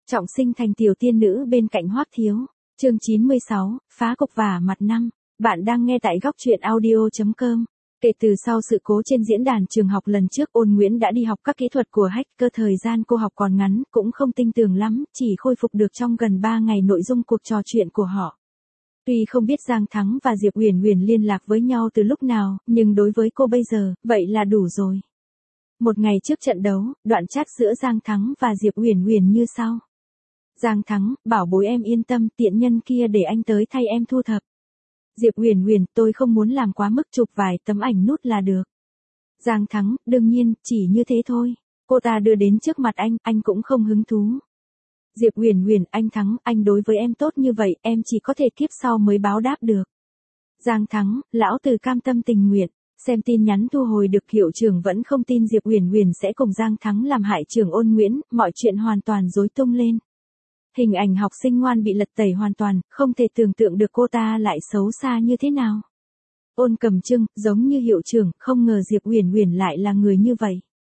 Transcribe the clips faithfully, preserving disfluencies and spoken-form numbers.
Trọng sinh thành tiểu tiên nữ bên cạnh Hoắc Thiếu. Chương chín mươi sáu, phá cục vả mặt năm. Bạn đang nghe tại góc truyện audio chấm com. Kể từ sau sự cố trên diễn đàn trường học lần trước, Ôn Nguyễn đã đi học các kỹ thuật của hacker. Thời gian cô học còn ngắn, cũng không tinh tường lắm, chỉ khôi phục được trong gần ba ngày nội dung cuộc trò chuyện của họ. Tuy không biết Giang Thắng và Diệp Uyển Uyển liên lạc với nhau từ lúc nào, nhưng đối với cô bây giờ, vậy là đủ rồi. Một ngày trước trận đấu, đoạn chat giữa Giang Thắng và Diệp Uyển Uyển như sau. Giang Thắng, bảo bối em yên tâm, tiện nhân kia để anh tới thay em thu thập. Diệp Uyển Uyển, tôi không muốn làm quá mức, chụp vài tấm ảnh nút là được. Giang Thắng, đương nhiên, chỉ như thế thôi. Cô ta đưa đến trước mặt anh, anh cũng không hứng thú. Diệp Uyển Uyển, anh Thắng, anh đối với em tốt như vậy, em chỉ có thể kiếp sau mới báo đáp được. Giang Thắng, lão tử cam tâm tình nguyện. Xem tin nhắn thu hồi được, hiệu trưởng vẫn không tin Diệp Uyển Uyển sẽ cùng Giang Thắng làm hại trưởng Ôn Nguyễn, mọi chuyện hoàn toàn rối tung lên. Hình ảnh học sinh ngoan bị lật tẩy hoàn toàn, không thể tưởng tượng được cô ta lại xấu xa như thế nào. Ôn Cầm Trưng, giống như hiệu trưởng, không ngờ Diệp Uyển Uyển lại là người như vậy.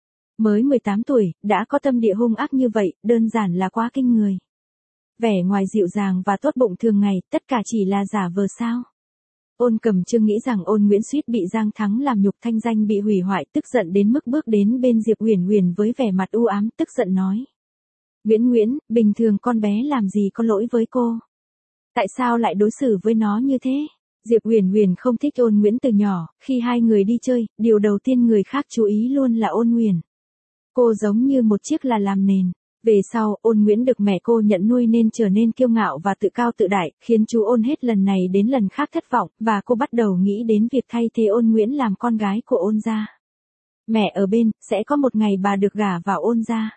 Mới mười tám tuổi, đã có tâm địa hung ác như vậy, đơn giản là quá kinh người. Vẻ ngoài dịu dàng và tốt bụng thường ngày, tất cả chỉ là giả vờ sao. Ôn Cầm Trưng nghĩ rằng Ôn Nguyễn suýt bị Giang Thắng làm nhục, thanh danh bị hủy hoại, tức giận đến mức bước đến bên Diệp Uyển Uyển với vẻ mặt u ám, tức giận nói. Nguyễn Nguyễn, bình thường con bé làm gì có lỗi với cô? Tại sao lại đối xử với nó như thế? Diệp Uyển Uyển không thích Ôn Nguyễn từ nhỏ, khi hai người đi chơi, điều đầu tiên người khác chú ý luôn là Ôn Uyển. Cô giống như một chiếc là làm nền. Về sau, Ôn Nguyễn được mẹ cô nhận nuôi nên trở nên kiêu ngạo và tự cao tự đại, khiến chú Ôn hết lần này đến lần khác thất vọng, và cô bắt đầu nghĩ đến việc thay thế Ôn Nguyễn làm con gái của Ôn gia. Mẹ ở bên, sẽ có một ngày bà được gả vào Ôn gia.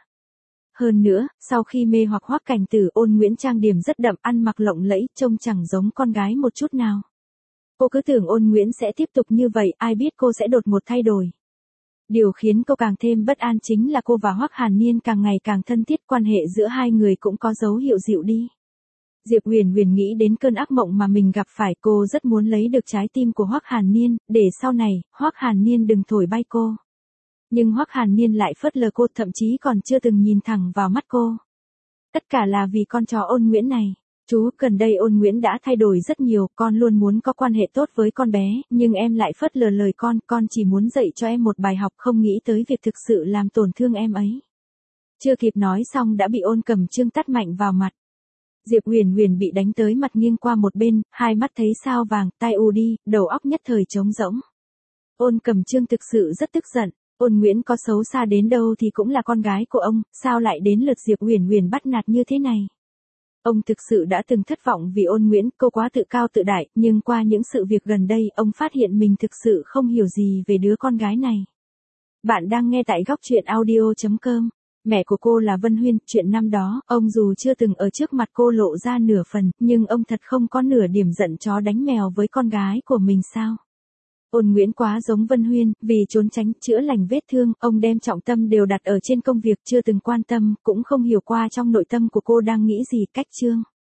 Hơn nữa, sau khi mê hoặc Hoắc Cảnh Tử, Ôn Nguyễn trang điểm rất đậm, ăn mặc lộng lẫy, trông chẳng giống con gái một chút nào. Cô cứ tưởng Ôn Nguyễn sẽ tiếp tục như vậy, ai biết cô sẽ đột ngột thay đổi. Điều khiến cô càng thêm bất an chính là cô và Hoắc Hàn Niên càng ngày càng thân thiết, quan hệ giữa hai người cũng có dấu hiệu dịu đi. Diệp Uyển Uyển nghĩ đến cơn ác mộng mà mình gặp phải, cô rất muốn lấy được trái tim của Hoắc Hàn Niên, để sau này, Hoắc Hàn Niên đừng thổi bay cô. Nhưng Hoắc Hàn Niên lại phớt lờ cô, thậm chí còn chưa từng nhìn thẳng vào mắt cô. Tất cả là vì con chó Ôn Nguyễn này. Chú, gần đây Ôn Nguyễn đã thay đổi rất nhiều, con luôn muốn có quan hệ tốt với con bé, nhưng em lại phớt lờ lời con, con chỉ muốn dạy cho em một bài học, không nghĩ tới việc thực sự làm tổn thương em ấy. Chưa kịp nói xong đã bị Ôn Cầm Trưng tát mạnh vào mặt. Diệp Uyển Uyển bị đánh tới mặt nghiêng qua một bên, hai mắt thấy sao vàng, tai ù đi, đầu óc nhất thời trống rỗng. Ôn Cầm Trưng thực sự rất tức giận. Ôn Nguyễn có xấu xa đến đâu thì cũng là con gái của ông, sao lại đến lượt Diệp Uyển Uyển bắt nạt như thế này? Ông thực sự đã từng thất vọng vì Ôn Nguyễn, cô quá tự cao tự đại, nhưng qua những sự việc gần đây, ông phát hiện mình thực sự không hiểu gì về đứa con gái này. Bạn đang nghe tại góc truyện audio chấm com. Mẹ của cô là Vân Huyên, chuyện năm đó, ông dù chưa từng ở trước mặt cô lộ ra nửa phần, nhưng ông thật không có nửa điểm giận chó đánh mèo với con gái của mình sao? Ôn Nguyễn quá giống Vân Huyên, vì trốn tránh, chữa lành vết thương, ông đem trọng tâm đều đặt ở trên công việc, chưa từng quan tâm, cũng không hiểu qua trong nội tâm của cô đang nghĩ gì. Cách chương